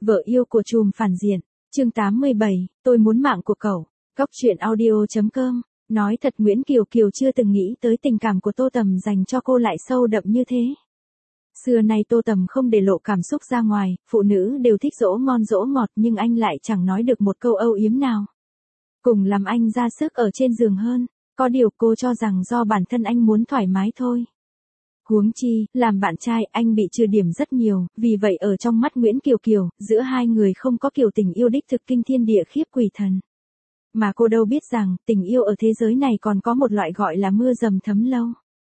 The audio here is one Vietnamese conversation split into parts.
Vợ yêu của trùm phản diện, chương 87, tôi muốn mạng của cậu. Góc truyện audio.com. Nói thật Nguyễn Kiều Kiều chưa từng nghĩ tới tình cảm của Tô Tầm dành cho cô lại sâu đậm như thế. Xưa nay Tô Tầm không để lộ cảm xúc ra ngoài, phụ nữ đều thích dỗ ngon dỗ ngọt nhưng anh lại chẳng nói được một câu âu yếm nào. Cùng làm anh ra sức ở trên giường hơn, có điều cô cho rằng do bản thân anh muốn thoải mái thôi. Huống chi, làm bạn trai anh bị trừ điểm rất nhiều, vì vậy ở trong mắt Nguyễn Kiều Kiều, giữa hai người không có kiểu tình yêu đích thực kinh thiên địa khiếp quỷ thần. Mà cô đâu biết rằng, tình yêu ở thế giới này còn có một loại gọi là mưa dầm thấm lâu.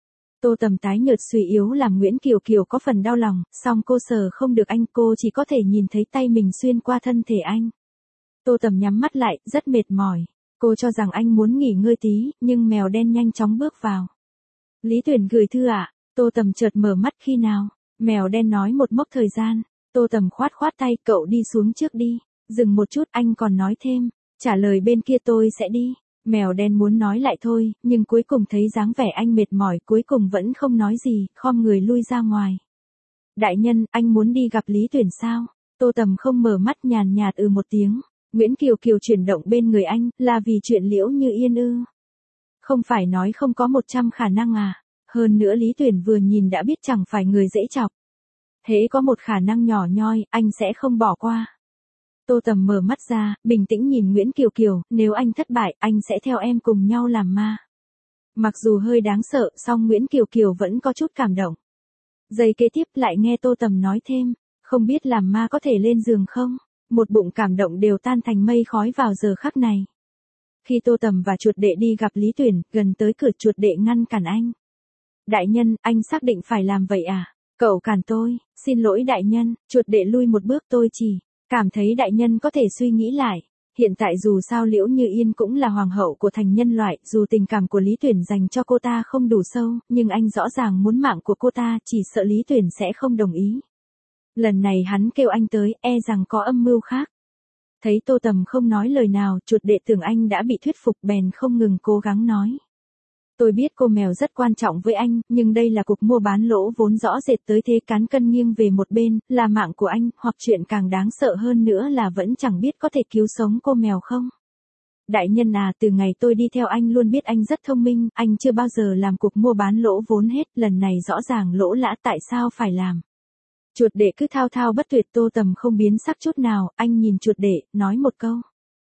Tô Tầm tái nhợt suy yếu làm Nguyễn Kiều Kiều có phần đau lòng, song cô sờ không được anh, cô chỉ có thể nhìn thấy tay mình xuyên qua thân thể anh. Tô Tầm nhắm mắt lại, rất mệt mỏi. Cô cho rằng anh muốn nghỉ ngơi tí, nhưng mèo đen nhanh chóng bước vào. Lý Tuyển gửi thư ạ. Tô Tầm chợt mở mắt khi nào. Mèo đen nói một mốc thời gian. Tô Tầm khoát khoát tay, cậu đi xuống trước đi. Dừng một chút, anh còn nói thêm. Trả lời bên kia tôi sẽ đi. Mèo đen muốn nói lại thôi, nhưng cuối cùng thấy dáng vẻ anh mệt mỏi, cuối cùng vẫn không nói gì, khom người lui ra ngoài. Đại nhân, anh muốn đi gặp Lý Tuyển sao? Tô Tầm không mở mắt, nhàn nhạt một tiếng. Nguyễn Kiều Kiều chuyển động bên người anh, là vì chuyện Liễu Như Yên ư? Không phải nói không có 100 khả năng à? Hơn nữa Lý Tuyển vừa nhìn đã biết chẳng phải người dễ chọc. Thế có một khả năng nhỏ nhoi, anh sẽ không bỏ qua. Tô Tầm mở mắt ra, bình tĩnh nhìn Nguyễn Kiều Kiều, nếu anh thất bại, anh sẽ theo em cùng nhau làm ma. Mặc dù hơi đáng sợ, song Nguyễn Kiều Kiều vẫn có chút cảm động. Giây kế tiếp lại nghe Tô Tầm nói thêm, không biết làm ma có thể lên giường không? Một bụng cảm động đều tan thành mây khói vào giờ khắc này. Khi Tô Tầm và chuột đệ đi gặp Lý Tuyển, gần tới cửa chuột đệ ngăn cản anh. Đại nhân, anh xác định phải làm vậy à? Cậu cản tôi, xin lỗi đại nhân, chuột đệ lui một bước, tôi chỉ cảm thấy đại nhân có thể suy nghĩ lại. Hiện tại dù sao Liễu Như Yên cũng là hoàng hậu của thành nhân loại, dù tình cảm của Lý Tuyển dành cho cô ta không đủ sâu, nhưng anh rõ ràng muốn mạng của cô ta, chỉ sợ Lý Tuyển sẽ không đồng ý. Lần này hắn kêu anh tới, e rằng có âm mưu khác. Thấy Tô Tầm không nói lời nào, chuột đệ tưởng anh đã bị thuyết phục bèn không ngừng cố gắng nói. Tôi biết cô mèo rất quan trọng với anh, nhưng đây là cuộc mua bán lỗ vốn rõ rệt tới thế, cán cân nghiêng về một bên, là mạng của anh, hoặc chuyện càng đáng sợ hơn nữa là vẫn chẳng biết có thể cứu sống cô mèo không. Đại nhân à, từ ngày tôi đi theo anh luôn biết anh rất thông minh, anh chưa bao giờ làm cuộc mua bán lỗ vốn hết, lần này rõ ràng lỗ lã, tại sao phải làm? Chuột đệ cứ thao thao bất tuyệt. Tô Tầm không biến sắc chút nào, anh nhìn chuột đệ, nói một câu.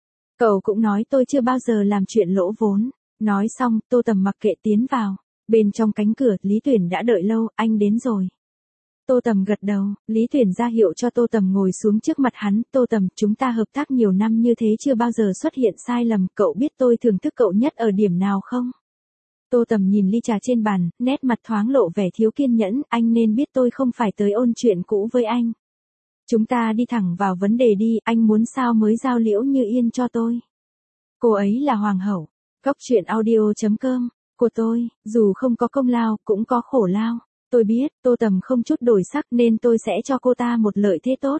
Cậu cũng nói tôi chưa bao giờ làm chuyện lỗ vốn. Nói xong, Tô Tầm mặc kệ tiến vào. Bên trong cánh cửa, Lý Tuyển đã đợi lâu, anh đến rồi. Tô Tầm gật đầu, Lý Tuyển ra hiệu cho Tô Tầm ngồi xuống trước mặt hắn. Tô Tầm, chúng ta hợp tác nhiều năm như thế chưa bao giờ xuất hiện sai lầm, cậu biết tôi thưởng thức cậu nhất ở điểm nào không? Tô Tầm nhìn ly trà trên bàn, nét mặt thoáng lộ vẻ thiếu kiên nhẫn, anh nên biết tôi không phải tới ôn chuyện cũ với anh. Chúng ta đi thẳng vào vấn đề đi, anh muốn sao mới giao Liễu Như Yên cho tôi? Cô ấy là hoàng hậu. Góc truyện audio.com, của tôi, dù không có công lao, cũng có khổ lao. Tôi biết, Tô Tầm không chút đổi sắc nên tôi sẽ cho cô ta một lợi thế tốt.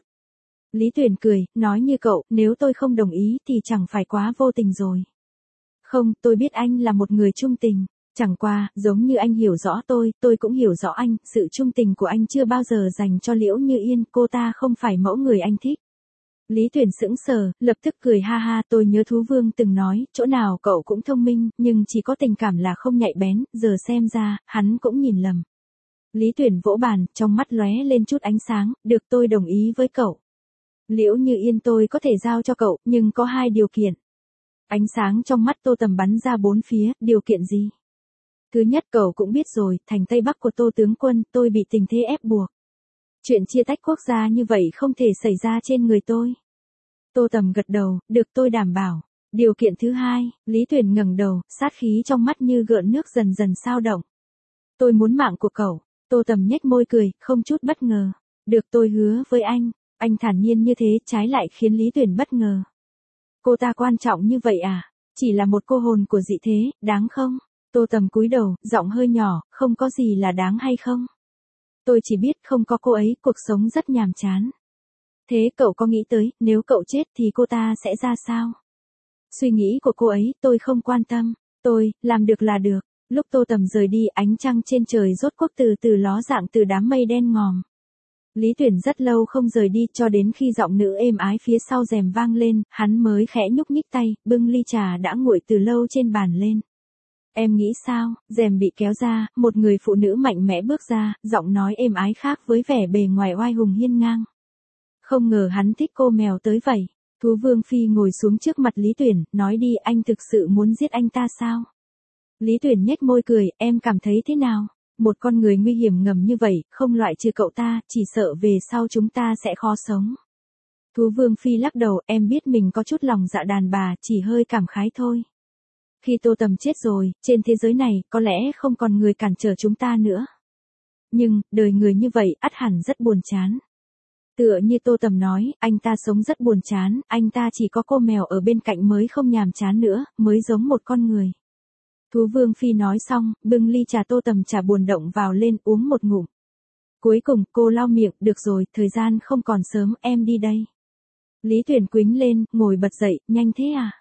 Lý Tuyển cười, nói như cậu, nếu tôi không đồng ý thì chẳng phải quá vô tình rồi. Không, tôi biết anh là một người trung tình. Chẳng qua, giống như anh hiểu rõ tôi cũng hiểu rõ anh, sự trung tình của anh chưa bao giờ dành cho Liễu Như Yên, cô ta không phải mẫu người anh thích. Lý Tuyển sững sờ, lập tức cười ha ha, tôi nhớ Thú Vương từng nói, chỗ nào cậu cũng thông minh, nhưng chỉ có tình cảm là không nhạy bén, giờ xem ra, hắn cũng nhìn lầm. Lý Tuyển vỗ bàn, trong mắt lóe lên chút ánh sáng, được, tôi đồng ý với cậu. Liễu Như Yên tôi có thể giao cho cậu, nhưng có 2 điều kiện. Ánh sáng trong mắt Tô Tầm bắn ra bốn phía, điều kiện gì? Thứ nhất, cậu cũng biết rồi, thành Tây Bắc của Tô tướng quân, tôi bị tình thế ép buộc. Chuyện chia tách quốc gia như vậy không thể xảy ra trên người tôi. Tô Tầm gật đầu, được, tôi đảm bảo. Điều kiện thứ hai, Lý Tuyển ngẩng đầu, sát khí trong mắt như gợn nước dần dần xao động. Tôi muốn mạng của cậu. Tô Tầm nhếch môi cười, không chút bất ngờ. Được, tôi hứa với anh. Anh thản nhiên như thế, trái lại khiến Lý Tuyển bất ngờ. Cô ta quan trọng như vậy à? Chỉ là một cô hồn của dị thế, đáng không? Tô Tầm cúi đầu, giọng hơi nhỏ, không có gì là đáng hay không? Tôi chỉ biết không có cô ấy, cuộc sống rất nhàm chán. Thế cậu có nghĩ tới, nếu cậu chết thì cô ta sẽ ra sao? Suy nghĩ của cô ấy, tôi không quan tâm. Tôi, làm được là được. Lúc Tô Tầm rời đi, ánh trăng trên trời rốt cuộc từ từ ló dạng từ đám mây đen ngòm. Lý Tuyển rất lâu không rời đi cho đến khi giọng nữ êm ái phía sau rèm vang lên, hắn mới khẽ nhúc nhích tay, bưng ly trà đã nguội từ lâu trên bàn lên. Em nghĩ sao? Rèm bị kéo ra, một người phụ nữ mạnh mẽ bước ra, giọng nói êm ái khác với vẻ bề ngoài oai hùng hiên ngang. Không ngờ hắn thích cô mèo tới vậy. Thú Vương Phi ngồi xuống trước mặt Lý Tuyển, nói đi, anh thực sự muốn giết anh ta sao? Lý Tuyển nhếch môi cười, em cảm thấy thế nào? Một con người nguy hiểm ngầm như vậy, không loại trừ cậu ta, chỉ sợ về sau chúng ta sẽ khó sống. Thú Vương Phi lắc đầu, em biết mình có chút lòng dạ đàn bà, chỉ hơi cảm khái thôi. Khi Tô Tầm chết rồi, trên thế giới này, có lẽ không còn người cản trở chúng ta nữa. Nhưng, đời người như vậy, ắt hẳn rất buồn chán. Tựa như Tô Tầm nói, anh ta sống rất buồn chán, anh ta chỉ có cô mèo ở bên cạnh mới không nhàm chán nữa, mới giống một con người. Thú Vương Phi nói xong, bưng ly trà Tô Tầm trà buồn động vào lên uống một ngụm. Cuối cùng cô lau miệng, được rồi, thời gian không còn sớm, em đi đây. Lý Tuyển quính lên, ngồi bật dậy, nhanh thế à?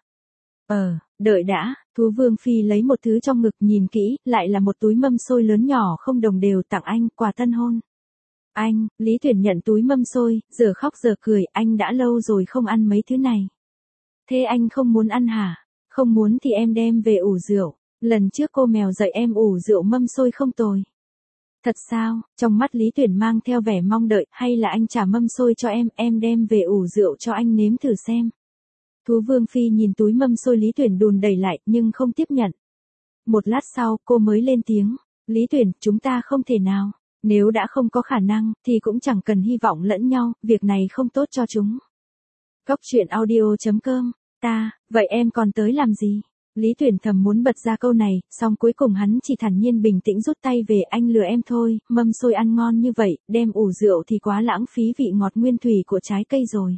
Đợi đã, Thú Vương Phi lấy một thứ trong ngực nhìn kỹ, lại là một túi mâm xôi lớn nhỏ không đồng đều tặng anh, quà tân hôn. Anh, Lý Tuyển nhận túi mâm xôi, giờ khóc giờ cười, anh đã lâu rồi không ăn mấy thứ này. Thế anh không muốn ăn hả? Không muốn thì em đem về ủ rượu. Lần trước cô mèo dạy em ủ rượu mâm xôi không tồi. Thật sao? Trong mắt Lý Tuyển mang theo vẻ mong đợi, hay là anh trả mâm xôi cho em đem về ủ rượu cho anh nếm thử xem. Thú Vương Phi nhìn túi mâm xôi Lý Tuyển đùn đẩy lại, nhưng không tiếp nhận. Một lát sau, cô mới lên tiếng. Lý Tuyển, chúng ta không thể nào. Nếu đã không có khả năng, thì cũng chẳng cần hy vọng lẫn nhau, việc này không tốt cho chúng. Cóc truyện audio.com. Vậy em còn tới làm gì? Lý Tuyển thầm muốn bật ra câu này, song cuối cùng hắn chỉ thản nhiên bình tĩnh rút tay về, anh lừa em thôi, mâm xôi ăn ngon như vậy, đem ủ rượu thì quá lãng phí vị ngọt nguyên thủy của trái cây rồi.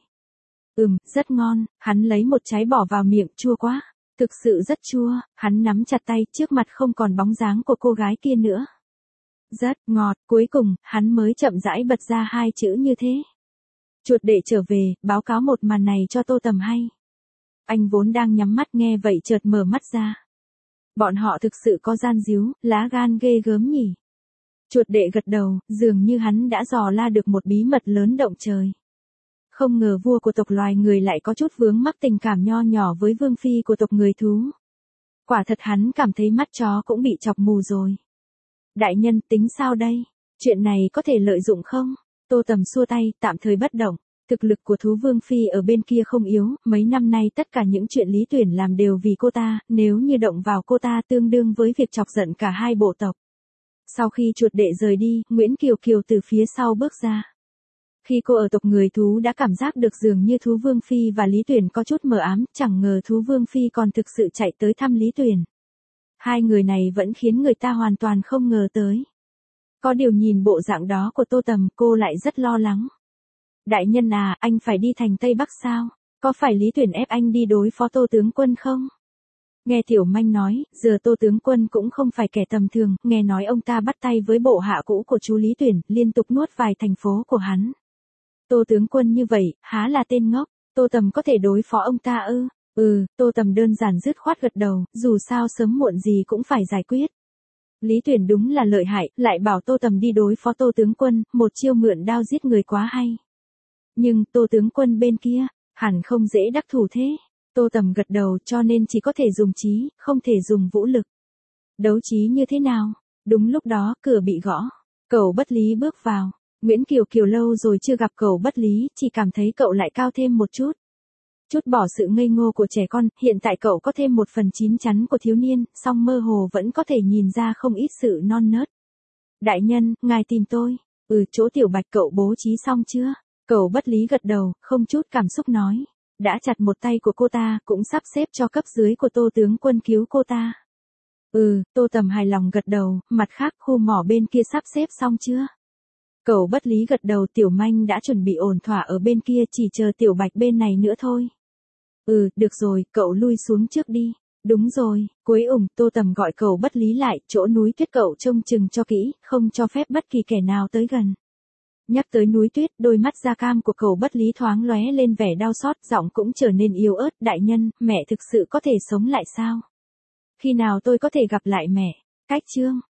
Rất ngon, hắn lấy một trái bỏ vào miệng, chua quá, thực sự rất chua, hắn nắm chặt tay, trước mặt không còn bóng dáng của cô gái kia nữa. Rất ngọt, cuối cùng, hắn mới chậm rãi bật ra hai chữ như thế. Chuột để trở về, báo cáo một màn này cho Tô Tầm hay. Anh vốn đang nhắm mắt nghe vậy chợt mở mắt ra. Bọn họ thực sự có gian díu, lá gan ghê gớm nhỉ. Chuột đệ gật đầu, dường như hắn đã dò la được một bí mật lớn động trời. Không ngờ vua của tộc loài người lại có chút vướng mắc tình cảm nho nhỏ với vương phi của tộc người thú. Quả thật hắn cảm thấy mắt chó cũng bị chọc mù rồi. Đại nhân, tính sao đây? Chuyện này có thể lợi dụng không? Tô Tầm xua tay, tạm thời bất động. Thực lực của thú vương phi ở bên kia không yếu, mấy năm nay tất cả những chuyện Lý Tuyển làm đều vì cô ta, nếu như động vào cô ta tương đương với việc chọc giận cả hai bộ tộc. Sau khi chuột đệ rời đi, Nguyễn Kiều Kiều từ phía sau bước ra. Khi cô ở tộc người thú đã cảm giác được dường như thú vương phi và Lý Tuyển có chút mờ ám, chẳng ngờ thú vương phi còn thực sự chạy tới thăm Lý Tuyển. Hai người này vẫn khiến người ta hoàn toàn không ngờ tới. Có điều nhìn bộ dạng đó của Tô Tầm, cô lại rất lo lắng. Đại nhân à, anh phải đi thành Tây Bắc sao? Có phải Lý Tuyển ép anh đi đối phó Tô tướng quân không? Nghe Tiểu Manh nói, giờ Tô tướng quân cũng không phải kẻ tầm thường, nghe nói ông ta bắt tay với bộ hạ cũ của chú Lý Tuyển, liên tục nuốt vài thành phố của hắn. Tô tướng quân như vậy, há là tên ngốc, Tô Tầm có thể đối phó ông ta ư? Tô Tầm đơn giản dứt khoát gật đầu, dù sao sớm muộn gì cũng phải giải quyết. Lý Tuyển đúng là lợi hại, lại bảo Tô Tầm đi đối phó Tô tướng quân, một chiêu mượn đao giết người quá hay. Nhưng Tô tướng quân bên kia, hẳn không dễ đắc thủ thế. Tô Tầm gật đầu, cho nên chỉ có thể dùng trí, không thể dùng vũ lực. Đấu trí như thế nào? Đúng lúc đó, cửa bị gõ. Cẩu Bất Lý bước vào. Nguyễn Kiều Kiều lâu rồi chưa gặp Cẩu Bất Lý, chỉ cảm thấy cậu lại cao thêm một chút. Chút bỏ sự ngây ngô của trẻ con, hiện tại cậu có thêm một phần chín chắn của thiếu niên, song mơ hồ vẫn có thể nhìn ra không ít sự non nớt. Đại nhân, ngài tìm tôi. Chỗ Tiểu Bạch cậu bố trí xong chưa? Cẩu Bất Lý gật đầu, không chút cảm xúc nói. Đã chặt một tay của cô ta, cũng sắp xếp cho cấp dưới của Tô tướng quân cứu cô ta. Tô Tầm hài lòng gật đầu, mặt khác khu mỏ bên kia sắp xếp xong chưa? Cẩu Bất Lý gật đầu, Tiểu Manh đã chuẩn bị ổn thỏa ở bên kia, chỉ chờ Tiểu Bạch bên này nữa thôi. Được rồi, cậu lui xuống trước đi. Đúng rồi, cuối Tô Tầm gọi Cẩu Bất Lý lại, chỗ núi tuyết cậu trông chừng cho kỹ, không cho phép bất kỳ kẻ nào tới gần. Nhắc tới núi tuyết, đôi mắt da cam của Cẩu Bất Lý thoáng lóe lên vẻ đau xót, giọng cũng trở nên yếu ớt, đại nhân, mẹ thực sự có thể sống lại sao? Khi nào tôi có thể gặp lại mẹ? Cách chương